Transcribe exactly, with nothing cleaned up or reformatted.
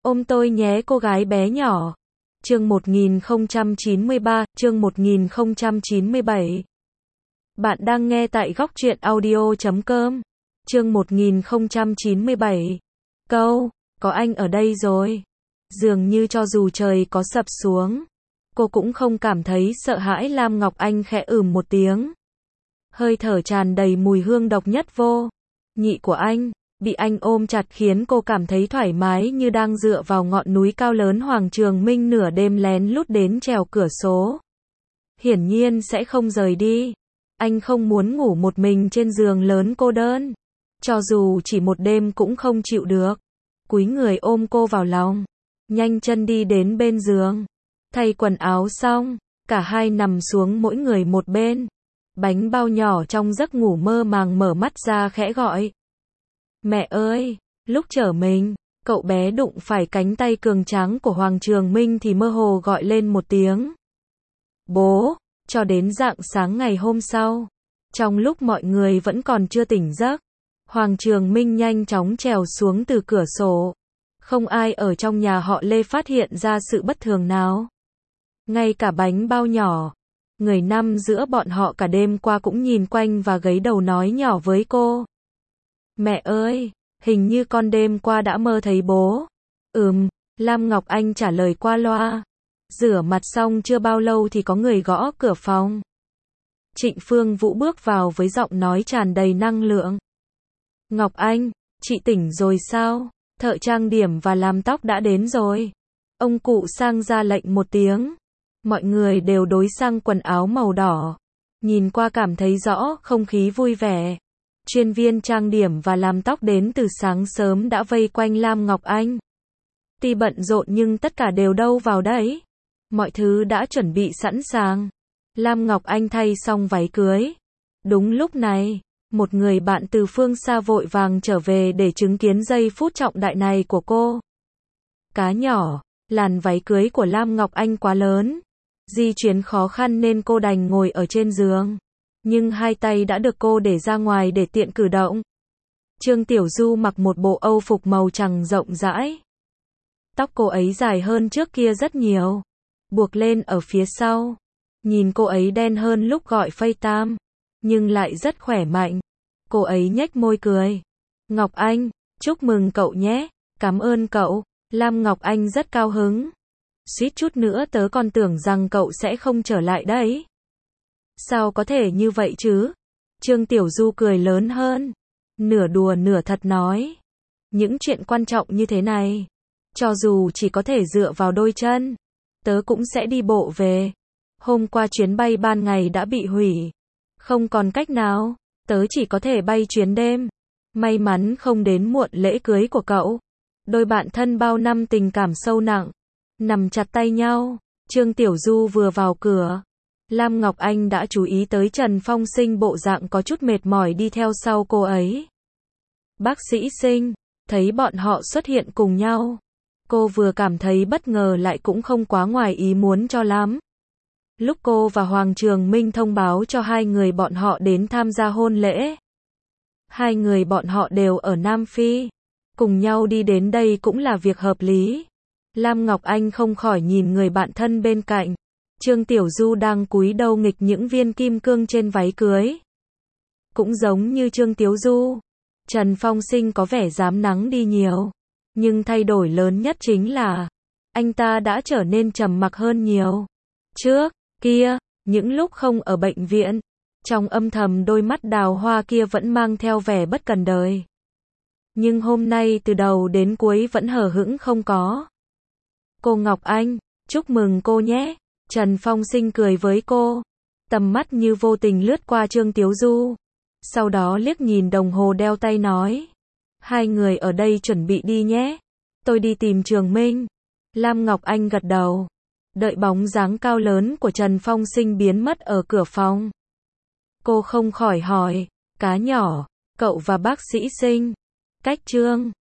Ôm tôi nhé cô gái bé nhỏ. Chương một nghìn không trăm chín mươi ba, chương một nghìn không trăm chín mươi bảy. Bạn đang nghe tại góc truyện audio chấm com. Chương một nghìn không trăm chín mươi bảy. Câu, có anh ở đây rồi. Dường như cho dù trời có sập xuống, cô cũng không cảm thấy sợ hãi. Lam Ngọc Anh khẽ ừm một tiếng. Hơi thở tràn đầy mùi hương độc nhất vô nhị của anh, bị anh ôm chặt khiến cô cảm thấy thoải mái như đang dựa vào ngọn núi cao lớn. Hoàng Trường Minh nửa đêm lén lút đến trèo cửa sổ. Hiển nhiên sẽ không rời đi. Anh không muốn ngủ một mình trên giường lớn cô đơn. Cho dù chỉ một đêm cũng không chịu được. Cúi người ôm cô vào lòng. Nhanh chân đi đến bên giường. Thay quần áo xong, cả hai nằm xuống mỗi người một bên. Bánh bao nhỏ trong giấc ngủ mơ màng mở mắt ra khẽ gọi. Mẹ ơi! Lúc trở mình, cậu bé đụng phải cánh tay cường tráng của Hoàng Trường Minh thì mơ hồ gọi lên một tiếng. Bố! Cho đến rạng sáng ngày hôm sau, trong lúc mọi người vẫn còn chưa tỉnh giấc, Hoàng Trường Minh nhanh chóng trèo xuống từ cửa sổ. Không ai ở trong nhà họ Lê phát hiện ra sự bất thường nào. Ngay cả bánh bao nhỏ, người nằm giữa bọn họ cả đêm qua cũng nhìn quanh và gáy đầu nói nhỏ với cô. Mẹ ơi, hình như con đêm qua đã mơ thấy bố. Ừm, Lam Ngọc Anh trả lời qua loa. Rửa mặt xong chưa bao lâu thì có người gõ cửa phòng. Trịnh Phương Vũ bước vào với giọng nói tràn đầy năng lượng. Ngọc Anh, chị tỉnh rồi sao? Thợ trang điểm và làm tóc đã đến rồi. Ông cụ Sang ra lệnh một tiếng. Mọi người đều đối sang quần áo màu đỏ. Nhìn qua cảm thấy rõ không khí vui vẻ. Chuyên viên trang điểm và làm tóc đến từ sáng sớm đã vây quanh Lam Ngọc Anh. Tuy bận rộn nhưng tất cả đều đâu vào đấy. Mọi thứ đã chuẩn bị sẵn sàng. Lam Ngọc Anh thay xong váy cưới. Đúng lúc này, một người bạn từ phương xa vội vàng trở về để chứng kiến giây phút trọng đại này của cô. Cá nhỏ, làn váy cưới của Lam Ngọc Anh quá lớn. Di chuyển khó khăn nên cô đành ngồi ở trên giường. Nhưng hai tay đã được cô để ra ngoài để tiện cử động. Trương Tiểu Du mặc một bộ âu phục màu trắng rộng rãi. Tóc cô ấy dài hơn trước kia rất nhiều. Buộc lên ở phía sau. Nhìn cô ấy đen hơn lúc gọi FaceTime. Nhưng lại rất khỏe mạnh. Cô ấy nhếch môi cười. Ngọc Anh, chúc mừng cậu nhé. Cảm ơn cậu. Lam Ngọc Anh rất cao hứng. Suýt chút nữa tớ còn tưởng rằng cậu sẽ không trở lại đấy. Sao có thể như vậy chứ? Trương Tiểu Du cười lớn hơn. Nửa đùa nửa thật nói. Những chuyện quan trọng như thế này, cho dù chỉ có thể dựa vào đôi chân, tớ cũng sẽ đi bộ về. Hôm qua chuyến bay ban ngày đã bị hủy. Không còn cách nào, tớ chỉ có thể bay chuyến đêm. May mắn không đến muộn lễ cưới của cậu. Đôi bạn thân bao năm tình cảm sâu nặng, nằm chặt tay nhau. Trương Tiểu Du vừa vào cửa, Lam Ngọc Anh đã chú ý tới Trần Phong Sinh bộ dạng có chút mệt mỏi đi theo sau cô ấy. Bác sĩ Sinh, thấy bọn họ xuất hiện cùng nhau. Cô vừa cảm thấy bất ngờ lại cũng không quá ngoài ý muốn cho lắm. Lúc cô và Hoàng Trường Minh thông báo cho hai người bọn họ đến tham gia hôn lễ. Hai người bọn họ đều ở Nam Phi. Cùng nhau đi đến đây cũng là việc hợp lý. Lam Ngọc Anh không khỏi nhìn người bạn thân bên cạnh. Trương Tiểu Du đang cúi đầu nghịch những viên kim cương trên váy cưới. Cũng giống như Trương Tiểu Du, Trần Phong Sinh có vẻ dám nắng đi nhiều. Nhưng thay đổi lớn nhất chính là anh ta đã trở nên trầm mặc hơn nhiều. Trước kia, những lúc không ở bệnh viện, trong âm thầm đôi mắt đào hoa kia vẫn mang theo vẻ bất cần đời. Nhưng hôm nay từ đầu đến cuối vẫn hờ hững không có. Cô Ngọc Anh, chúc mừng cô nhé. Trần Phong Sinh cười với cô. Tầm mắt như vô tình lướt qua Trương Tiểu Du. Sau đó liếc nhìn đồng hồ đeo tay nói. Hai người ở đây chuẩn bị đi nhé. Tôi đi tìm Trường Minh. Lam Ngọc Anh gật đầu. Đợi bóng dáng cao lớn của Trần Phong Sinh biến mất ở cửa phòng. Cô không khỏi hỏi. Cá nhỏ, cậu và bác sĩ Sinh cách Trương